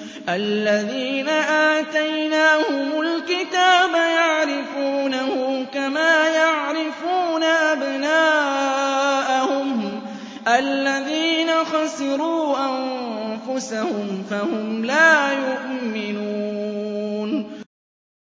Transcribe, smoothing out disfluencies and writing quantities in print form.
الَّذِينَ آتَيْنَاهُمُ الْكِتَابَ يَعْرِفُونَهُ كَمَا يَعْرِفُونَ أَبْنَاءَهُمُ ۘ الَّذِينَ خَسِرُوا أَنفُسَهُمْ فَهُمْ لَا يُؤْمِنُونَ